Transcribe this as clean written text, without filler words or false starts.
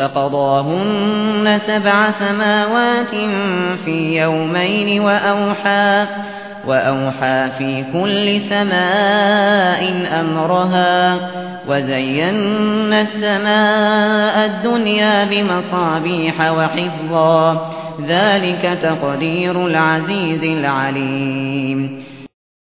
فقضاهن 7 سماوات في يومين وأوحى في كل سماء أمرها وزينا السماء الدنيا بمصابيح وحفظا ذلك تقدير العزيز العليم